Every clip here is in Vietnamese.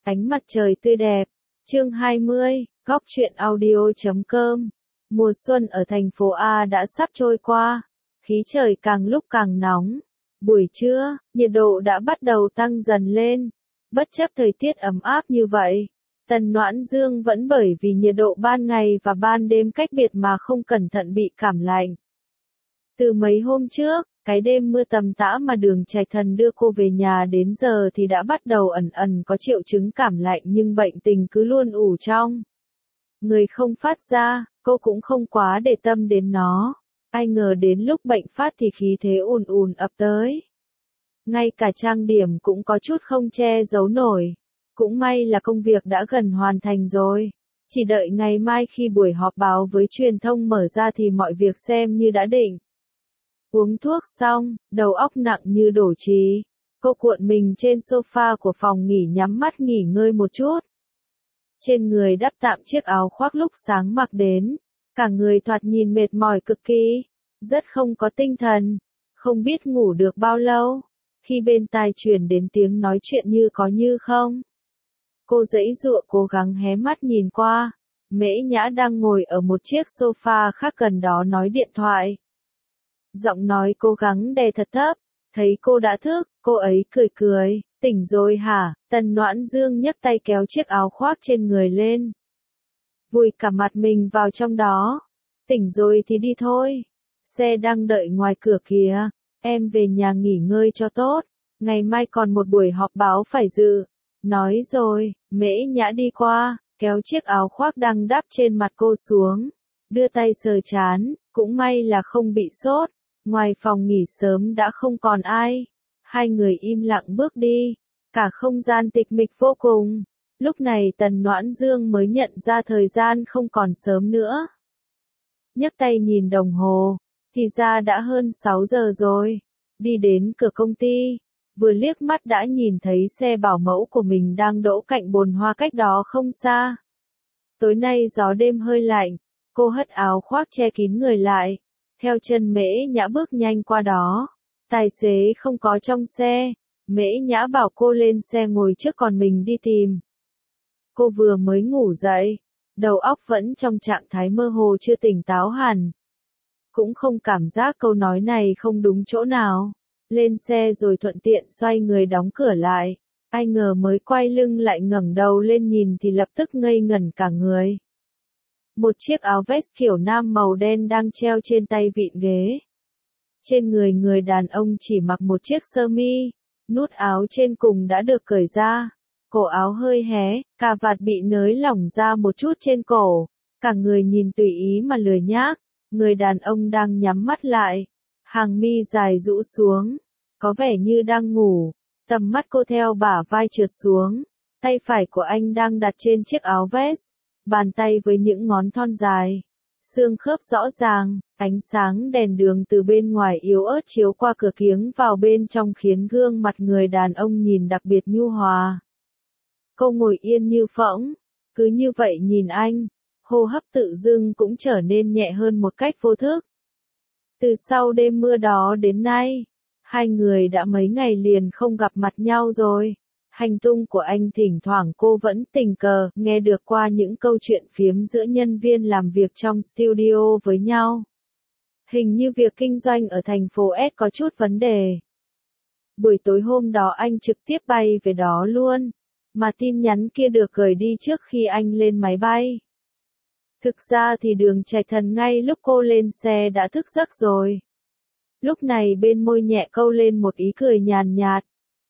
Ánh mặt trời tươi đẹp. Chương 20, góc truyện audio.com. Mùa xuân ở thành phố A đã sắp trôi qua. Khí trời càng lúc càng nóng. Buổi trưa, nhiệt độ đã bắt đầu tăng dần lên. Bất chấp thời tiết ấm áp như vậy, Tần Noãn Dương vẫn bởi vì nhiệt độ ban ngày và ban đêm cách biệt mà không cẩn thận bị cảm lạnh. Từ mấy hôm trước, cái đêm mưa tầm tã mà Đường Trạch Thần đưa cô về nhà đến giờ thì đã bắt đầu ẩn ẩn có triệu chứng cảm lạnh, nhưng bệnh tình cứ luôn ủ trong người không phát ra, cô cũng không quá để tâm đến nó. Ai ngờ đến lúc bệnh phát thì khí thế ùn ùn ập tới. Ngay cả trang điểm cũng có chút không che giấu nổi. Cũng may là công việc đã gần hoàn thành rồi. Chỉ đợi ngày mai khi buổi họp báo với truyền thông mở ra thì mọi việc xem như đã định. Uống thuốc xong, đầu óc nặng như đổ trì. Cô cuộn mình trên sofa của phòng nghỉ, nhắm mắt nghỉ ngơi một chút. Trên người đắp tạm chiếc áo khoác lúc sáng mặc đến. Cả người thoạt nhìn mệt mỏi cực kỳ. Rất không có tinh thần. Không biết ngủ được bao lâu. Khi bên tai truyền đến tiếng nói chuyện như có như không. Cô giãy giụa cố gắng hé mắt nhìn qua. Mễ Nhã đang ngồi ở một chiếc sofa khác gần đó nói điện thoại. Giọng nói cố gắng đè thật thấp. Thấy cô đã thức, cô ấy cười cười. Tỉnh rồi hả? Tần Noãn Dương nhấc tay kéo chiếc áo khoác trên người lên. Vùi cả mặt mình vào trong đó. Tỉnh rồi thì đi thôi. Xe đang đợi ngoài cửa kìa. Em về nhà nghỉ ngơi cho tốt. Ngày mai còn một buổi họp báo phải dự. Nói rồi, Mễ Nhã đi qua, kéo chiếc áo khoác đang đắp trên mặt cô xuống. Đưa tay sờ trán, cũng may là không bị sốt. Ngoài phòng nghỉ sớm đã không còn ai. Hai người im lặng bước đi. Cả không gian tịch mịch vô cùng. Lúc này Tần Noãn Dương mới nhận ra thời gian không còn sớm nữa. Nhấc tay nhìn đồng hồ. Thì ra đã hơn 6 giờ rồi. Đi đến cửa công ty. Vừa liếc mắt đã nhìn thấy xe bảo mẫu của mình đang đỗ cạnh bồn hoa cách đó không xa. Tối nay gió đêm hơi lạnh. Cô hất áo khoác che kín người lại. Theo chân Mễ Nhã bước nhanh qua đó. Tài xế không có trong xe. Mễ Nhã bảo cô lên xe ngồi trước còn mình đi tìm. Cô vừa mới ngủ dậy. Đầu óc vẫn trong trạng thái mơ hồ chưa tỉnh táo hẳn. Cũng không cảm giác câu nói này không đúng chỗ nào. Lên xe rồi thuận tiện xoay người đóng cửa lại. Ai ngờ mới quay lưng lại ngẩng đầu lên nhìn thì lập tức ngây ngẩn cả người. Một chiếc áo vest kiểu nam màu đen đang treo trên tay vịn ghế. Trên người người đàn ông chỉ mặc một chiếc sơ mi, nút áo trên cùng đã được cởi ra. Cổ áo hơi hé, cà vạt bị nới lỏng ra một chút trên cổ. Cả người nhìn tùy ý mà lười nhác. Người đàn ông đang nhắm mắt lại. Hàng mi dài rũ xuống. Có vẻ như đang ngủ. Tầm mắt cô theo bả vai trượt xuống. Tay phải của anh đang đặt trên chiếc áo vest. Bàn tay với những ngón thon dài. Xương khớp rõ ràng. Ánh sáng đèn đường từ bên ngoài yếu ớt chiếu qua cửa kiếng vào bên trong khiến gương mặt người đàn ông nhìn đặc biệt nhu hòa. Cô ngồi yên như phỗng. Cứ như vậy nhìn anh. Hô hấp tự dưng cũng trở nên nhẹ hơn một cách vô thức. Từ sau đêm mưa đó đến nay, hai người đã mấy ngày liền không gặp mặt nhau rồi. Hành tung của anh thỉnh thoảng cô vẫn tình cờ nghe được qua những câu chuyện phiếm giữa nhân viên làm việc trong studio với nhau. Hình như việc kinh doanh ở thành phố S có chút vấn đề. Buổi tối hôm đó anh trực tiếp bay về đó luôn, mà tin nhắn kia được gửi đi trước khi anh lên máy bay. Thực ra thì Đường Trạch Thần ngay lúc cô lên xe đã thức giấc rồi. Lúc này bên môi nhẹ câu lên một ý cười nhàn nhạt.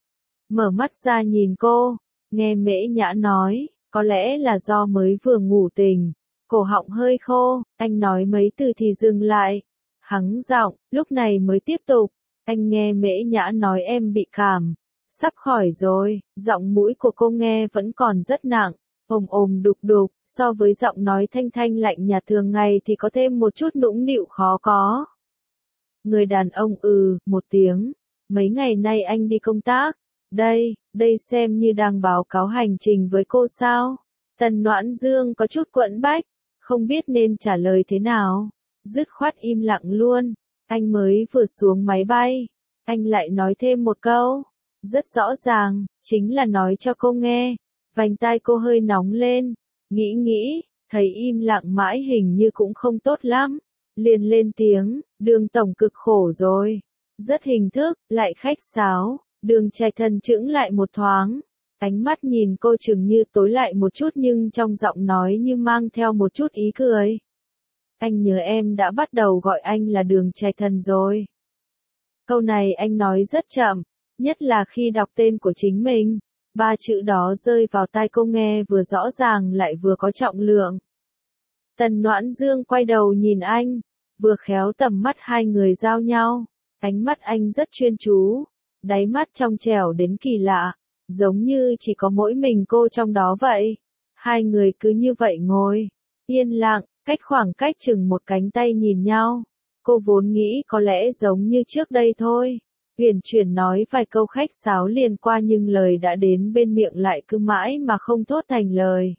Mở mắt ra nhìn cô, nghe Mễ Nhã nói, có lẽ là do mới vừa ngủ tỉnh, cổ họng hơi khô, anh nói mấy từ thì dừng lại. Hắng giọng, lúc này mới tiếp tục, anh nghe Mễ Nhã nói em bị cảm, sắp khỏi rồi, giọng mũi của cô nghe vẫn còn rất nặng. Đục đục, so với giọng nói thanh thanh lạnh nhạt thường ngày thì có thêm một chút nũng nịu khó có. Người đàn ông một tiếng. Mấy ngày nay anh đi công tác. Đây xem như đang báo cáo hành trình với cô sao? Tần Noãn Dương có chút quẫn bách, không biết nên trả lời thế nào. Dứt khoát im lặng luôn. Anh mới vừa xuống máy bay. Anh lại nói thêm một câu. Rất rõ ràng, chính là nói cho cô nghe. Vành tai cô hơi nóng lên, nghĩ, thấy im lặng mãi hình như cũng không tốt lắm. Liền lên tiếng, Đường tổng cực khổ rồi. Rất hình thức, lại khách sáo, Đường Trạch Thần chững lại một thoáng. Ánh mắt nhìn cô chừng như tối lại một chút nhưng trong giọng nói như mang theo một chút ý cười. Anh nhớ em đã bắt đầu gọi anh là Đường Trạch Thần rồi. Câu này anh nói rất chậm, nhất là khi đọc tên của chính mình. Ba chữ đó rơi vào tai cô nghe vừa rõ ràng lại vừa có trọng lượng. Tần Noãn Dương quay đầu nhìn anh, vừa khéo tầm mắt hai người giao nhau. Ánh mắt anh rất chuyên chú, đáy mắt trong trẻo đến kỳ lạ, giống như chỉ có mỗi mình cô trong đó vậy. Hai người cứ như vậy ngồi, yên lặng, khoảng cách chừng một cánh tay nhìn nhau. Cô vốn nghĩ có lẽ giống như trước đây thôi. Huyền chuyển nói vài câu khách sáo liền qua nhưng lời đã đến bên miệng lại cứ mãi mà không thốt thành lời.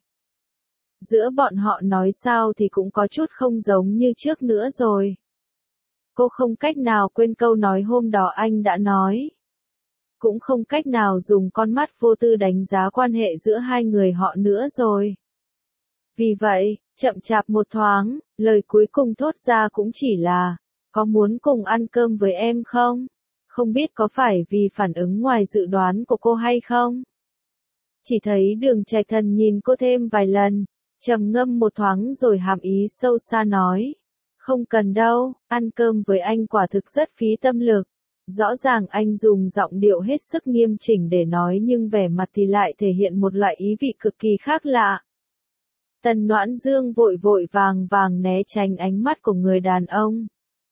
Giữa bọn họ nói sao thì cũng có chút không giống như trước nữa rồi. Cô không cách nào quên câu nói hôm đó anh đã nói. Cũng không cách nào dùng con mắt vô tư đánh giá quan hệ giữa hai người họ nữa rồi. Vì vậy, chậm chạp một thoáng, lời cuối cùng thốt ra cũng chỉ là, có muốn cùng ăn cơm với em không? Không biết có phải vì phản ứng ngoài dự đoán của cô hay không? Chỉ thấy Đường Trạch Thần nhìn cô thêm vài lần, trầm ngâm một thoáng rồi hàm ý sâu xa nói. Không cần đâu, ăn cơm với anh quả thực rất phí tâm lực. Rõ ràng anh dùng giọng điệu hết sức nghiêm chỉnh để nói nhưng vẻ mặt thì lại thể hiện một loại ý vị cực kỳ khác lạ. Tần Noãn Dương vội vàng né tránh ánh mắt của người đàn ông.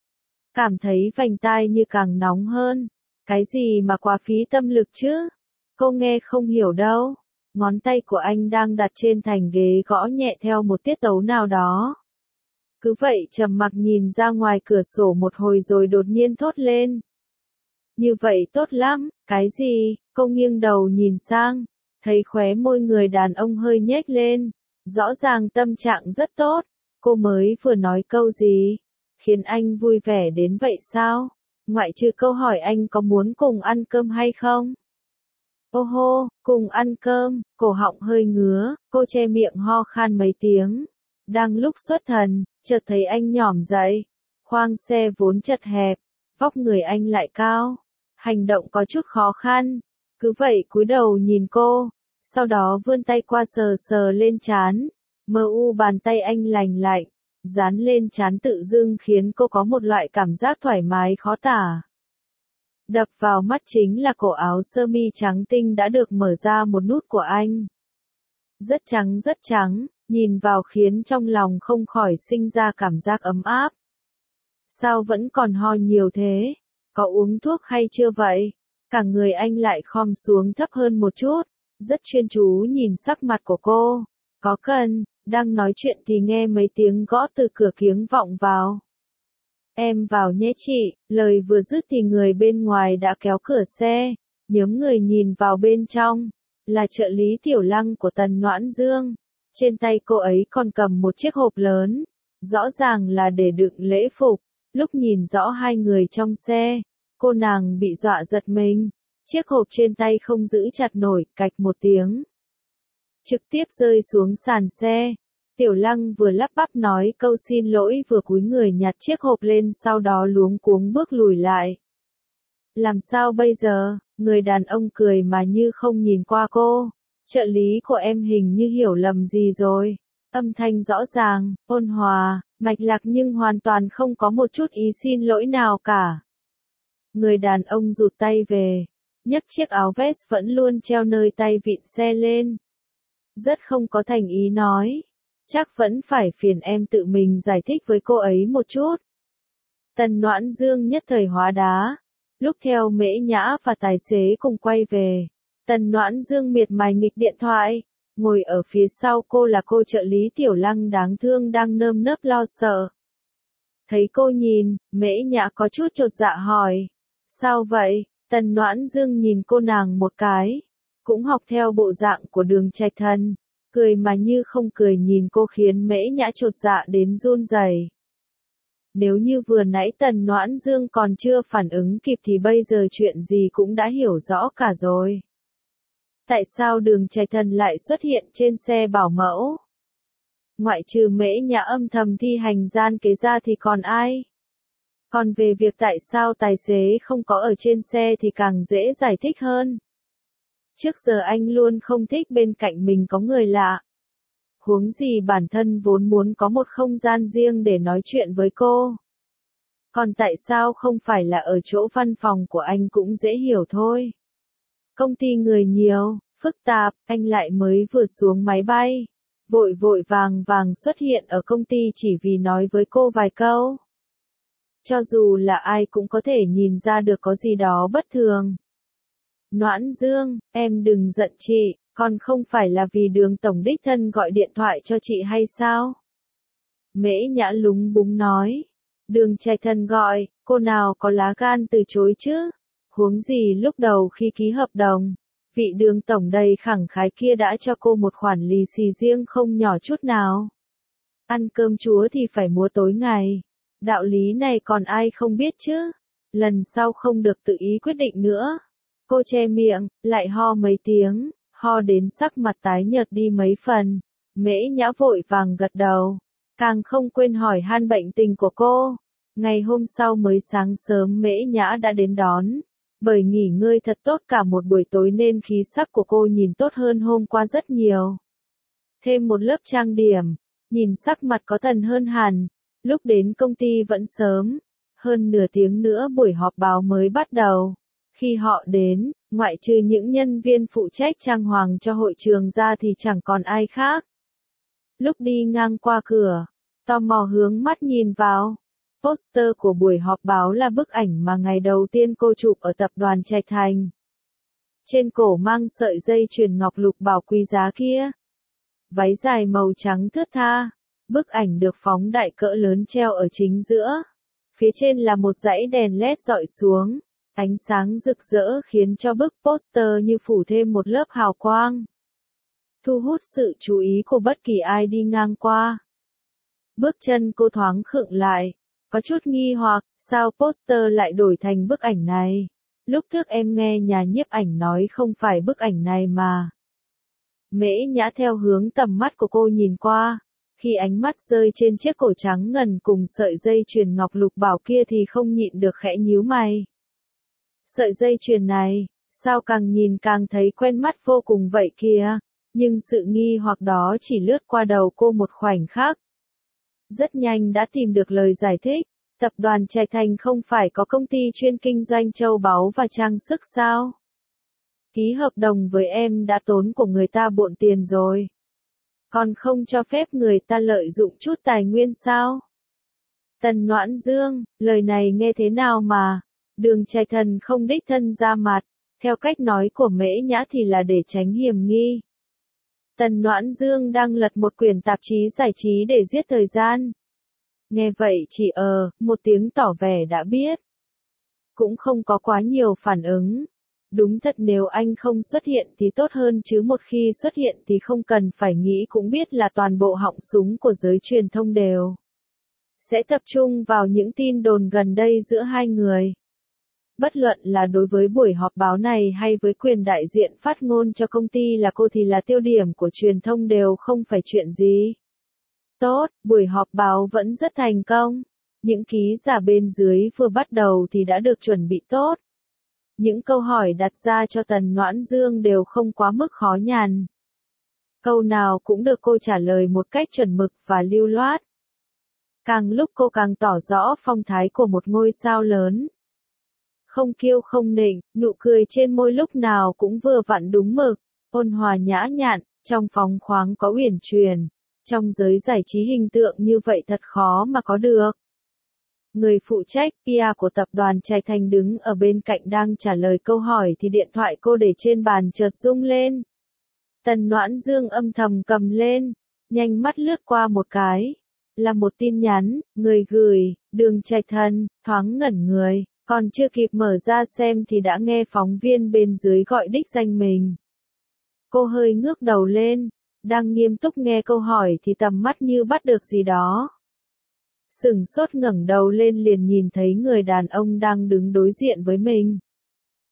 Cảm thấy vành tai như càng nóng hơn. Cái gì mà quá phí tâm lực chứ? Cô nghe không hiểu đâu. Ngón tay của anh đang đặt trên thành ghế gõ nhẹ theo một tiết tấu nào đó. Cứ vậy trầm mặc nhìn ra ngoài cửa sổ một hồi rồi đột nhiên thốt lên. Như vậy tốt lắm, cái gì? Cô nghiêng đầu nhìn sang, thấy khóe môi người đàn ông hơi nhếch lên. Rõ ràng tâm trạng rất tốt. Cô mới vừa nói câu gì? Khiến anh vui vẻ đến vậy sao? Ngoại trừ câu hỏi anh có muốn cùng ăn cơm hay không? Ô hô, cùng ăn cơm, cổ họng hơi ngứa, cô che miệng ho khan mấy tiếng. Đang lúc xuất thần, chợt thấy anh nhỏm dậy. Khoang xe vốn chật hẹp, vóc người anh lại cao. Hành động có chút khó khăn. Cứ vậy cúi đầu nhìn cô, sau đó vươn tay qua sờ lên trán. Mờ u bàn tay anh lành lạnh, dán lên trán tự dưng khiến cô có một loại cảm giác thoải mái khó tả. Đập vào mắt chính là cổ áo sơ mi trắng tinh đã được mở ra một nút của anh. Rất trắng, nhìn vào khiến trong lòng không khỏi sinh ra cảm giác ấm áp. Sao vẫn còn ho nhiều thế? Có uống thuốc hay chưa vậy? Cả người anh lại khom xuống thấp hơn một chút, rất chuyên chú nhìn sắc mặt của cô. Có cần, đang nói chuyện thì nghe mấy tiếng gõ từ cửa kiếng vọng vào. Em vào nhé chị, lời vừa dứt thì người bên ngoài đã kéo cửa xe, nhớm người nhìn vào bên trong, là trợ lý Tiểu Lăng của Tần Noãn Dương. Trên tay cô ấy còn cầm một chiếc hộp lớn, rõ ràng là để đựng lễ phục. Lúc nhìn rõ hai người trong xe, cô nàng bị dọa giật mình, chiếc hộp trên tay không giữ chặt nổi, cạch một tiếng. Trực tiếp rơi xuống sàn xe. Tiểu Lăng vừa lắp bắp nói câu xin lỗi vừa cúi người nhặt chiếc hộp lên sau đó luống cuống bước lùi lại. Làm sao bây giờ? Người đàn ông cười mà như không nhìn qua cô. Trợ lý của em hình như hiểu lầm gì rồi. Âm thanh rõ ràng, ôn hòa, mạch lạc nhưng hoàn toàn không có một chút ý xin lỗi nào cả. Người đàn ông rụt tay về, nhấc chiếc áo vest vẫn luôn treo nơi tay vịn xe lên. Rất không có thành ý nói. Chắc vẫn phải phiền em tự mình giải thích với cô ấy một chút. Tần Noãn Dương nhất thời hóa đá. Lúc theo Mễ Nhã và tài xế cùng quay về, Tần Noãn Dương miệt mài nghịch điện thoại. Ngồi ở phía sau cô là cô trợ lý Tiểu Lăng đáng thương đang nơm nớp lo sợ. Thấy cô nhìn, Mễ Nhã có chút chột dạ hỏi. Sao vậy? Tần Noãn Dương nhìn cô nàng một cái. Cũng học theo bộ dạng của Đường Trạch Thần. Cười mà như không cười nhìn cô khiến Mễ Nhã chột dạ đến run rẩy. Nếu như vừa nãy Tần Noãn Dương còn chưa phản ứng kịp thì bây giờ chuyện gì cũng đã hiểu rõ cả rồi. Tại sao Đường Trạch Thần lại xuất hiện trên xe bảo mẫu? Ngoại trừ Mễ Nhã âm thầm thi hành gian kế ra thì còn ai? Còn về việc tại sao tài xế không có ở trên xe thì càng dễ giải thích hơn. Trước giờ anh luôn không thích bên cạnh mình có người lạ. Huống gì bản thân vốn muốn có một không gian riêng để nói chuyện với cô. Còn tại sao không phải là ở chỗ văn phòng của anh cũng dễ hiểu thôi. Công ty người nhiều, phức tạp, anh lại mới vừa xuống máy bay. Vội vội vàng vàng xuất hiện ở công ty chỉ vì nói với cô vài câu. Cho dù là ai cũng có thể nhìn ra được có gì đó bất thường. Noãn Dương, em đừng giận chị, còn không phải là vì Đường tổng đích thân gọi điện thoại cho chị hay sao? Mễ Nhã lúng búng nói. Đường Trạch Thần gọi, cô nào có lá gan từ chối chứ? Huống gì lúc đầu khi ký hợp đồng, vị Đường tổng đầy khẳng khái kia đã cho cô một khoản lì xì riêng không nhỏ chút nào. Ăn cơm chúa thì phải múa tối ngày. Đạo lý này còn ai không biết chứ? Lần sau không được tự ý quyết định nữa. Cô che miệng, lại ho mấy tiếng, ho đến sắc mặt tái nhợt đi mấy phần. Mễ Nhã vội vàng gật đầu, càng không quên hỏi han bệnh tình của cô. Ngày hôm sau mới sáng sớm Mễ Nhã đã đến đón. Bởi nghỉ ngơi thật tốt cả một buổi tối nên khí sắc của cô nhìn tốt hơn hôm qua rất nhiều. Thêm một lớp trang điểm, nhìn sắc mặt có thần hơn hẳn. Lúc đến công ty vẫn sớm, hơn nửa tiếng nữa buổi họp báo mới bắt đầu. Khi họ đến, ngoại trừ những nhân viên phụ trách trang hoàng cho hội trường ra thì chẳng còn ai khác. Lúc đi ngang qua cửa, tò mò hướng mắt nhìn vào. Poster của buổi họp báo là bức ảnh mà ngày đầu tiên cô chụp ở tập đoàn Trạch Thành. Trên cổ mang sợi dây chuyền ngọc lục bảo quý giá kia. Váy dài màu trắng thướt tha. Bức ảnh được phóng đại cỡ lớn treo ở chính giữa. Phía trên là một dãy đèn LED dọi xuống. Ánh sáng rực rỡ khiến cho bức poster như phủ thêm một lớp hào quang. Thu hút sự chú ý của bất kỳ ai đi ngang qua. Bước chân cô thoáng khựng lại. Có chút nghi hoặc, sao poster lại đổi thành bức ảnh này? Lúc trước em nghe nhà nhiếp ảnh nói không phải bức ảnh này mà. Mễ Nhã theo hướng tầm mắt của cô nhìn qua. Khi ánh mắt rơi trên chiếc cổ trắng ngần cùng sợi dây chuyền ngọc lục bảo kia thì không nhịn được khẽ nhíu mày. Sợi dây chuyền này, sao càng nhìn càng thấy quen mắt vô cùng vậy kìa, nhưng sự nghi hoặc đó chỉ lướt qua đầu cô một khoảnh khắc. Rất nhanh đã tìm được lời giải thích, tập đoàn Trạch Thành không phải có công ty chuyên kinh doanh châu báu và trang sức sao? Ký hợp đồng với em đã tốn của người ta bộn tiền rồi. Còn không cho phép người ta lợi dụng chút tài nguyên sao? Tần Noãn Dương, lời này nghe thế nào mà? Đường Trạch Thần không đích thân ra mặt, theo cách nói của Mễ Nhã thì là để tránh hiểm nghi. Tần Noãn Dương đang lật một quyển tạp chí giải trí để giết thời gian. Nghe vậy chỉ một tiếng tỏ vẻ đã biết. Cũng không có quá nhiều phản ứng. Đúng thật nếu anh không xuất hiện thì tốt hơn chứ một khi xuất hiện thì không cần phải nghĩ cũng biết là toàn bộ họng súng của giới truyền thông đều sẽ tập trung vào những tin đồn gần đây giữa hai người. Bất luận là đối với buổi họp báo này hay với quyền đại diện phát ngôn cho công ty là cô thì là tiêu điểm của truyền thông đều không phải chuyện gì. Tốt, buổi họp báo vẫn rất thành công. Những ký giả bên dưới vừa bắt đầu thì đã được chuẩn bị tốt. Những câu hỏi đặt ra cho Tần Noãn Dương đều không quá mức khó nhằn. Câu nào cũng được cô trả lời một cách chuẩn mực và lưu loát. Càng lúc cô càng tỏ rõ phong thái của một ngôi sao lớn. Không kiêu không nịnh, nụ cười trên môi lúc nào cũng vừa vặn đúng mực, ôn hòa nhã nhặn, trong phóng khoáng có uyển chuyển. Trong giới giải trí hình tượng như vậy thật khó mà có được. Người phụ trách PR của tập đoàn Trạch Thành đứng ở bên cạnh đang trả lời câu hỏi thì điện thoại cô để trên bàn chợt rung lên. Tần Noãn Dương âm thầm cầm lên, nhanh mắt lướt qua một cái. Là một tin nhắn, người gửi, Đường Trạch Thần, thoáng ngẩn người, còn chưa kịp mở ra xem thì đã nghe phóng viên bên dưới gọi đích danh mình. Cô hơi ngước đầu lên, đang nghiêm túc nghe câu hỏi thì tầm mắt như bắt được gì đó. Sửng sốt ngẩng đầu lên liền nhìn thấy người đàn ông đang đứng đối diện với mình.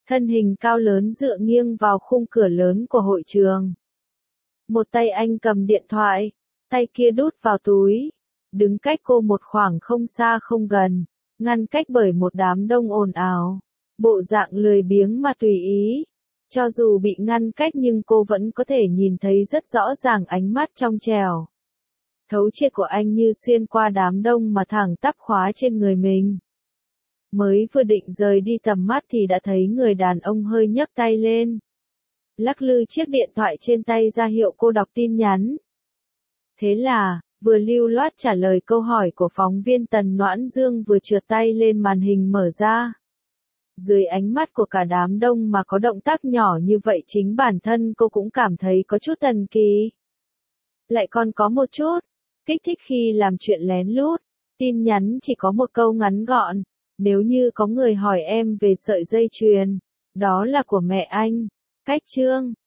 Thân hình cao lớn dựa nghiêng vào khung cửa lớn của hội trường. Một tay anh cầm điện thoại, tay kia đút vào túi, đứng cách cô một khoảng không xa không gần, ngăn cách bởi một đám đông ồn ào. Bộ dạng lười biếng mà tùy ý. Cho dù bị ngăn cách nhưng cô vẫn có thể nhìn thấy rất rõ ràng ánh mắt trong trẻo, thấu triệt của anh như xuyên qua đám đông mà thẳng tắp khóa trên người mình. Mới vừa định rời đi tầm mắt thì đã thấy người đàn ông hơi nhấc tay lên, lắc lư chiếc điện thoại trên tay ra hiệu cô đọc tin nhắn. Thế là, vừa lưu loát trả lời câu hỏi của phóng viên Tần Noãn Dương vừa trượt tay lên màn hình mở ra. Dưới ánh mắt của cả đám đông mà có động tác nhỏ như vậy chính bản thân cô cũng cảm thấy có chút thần kỳ. Lại còn có một chút kích thích khi làm chuyện lén lút. Tin nhắn chỉ có một câu ngắn gọn. Nếu như có người hỏi em về sợi dây chuyền, đó là của mẹ anh. Cách chương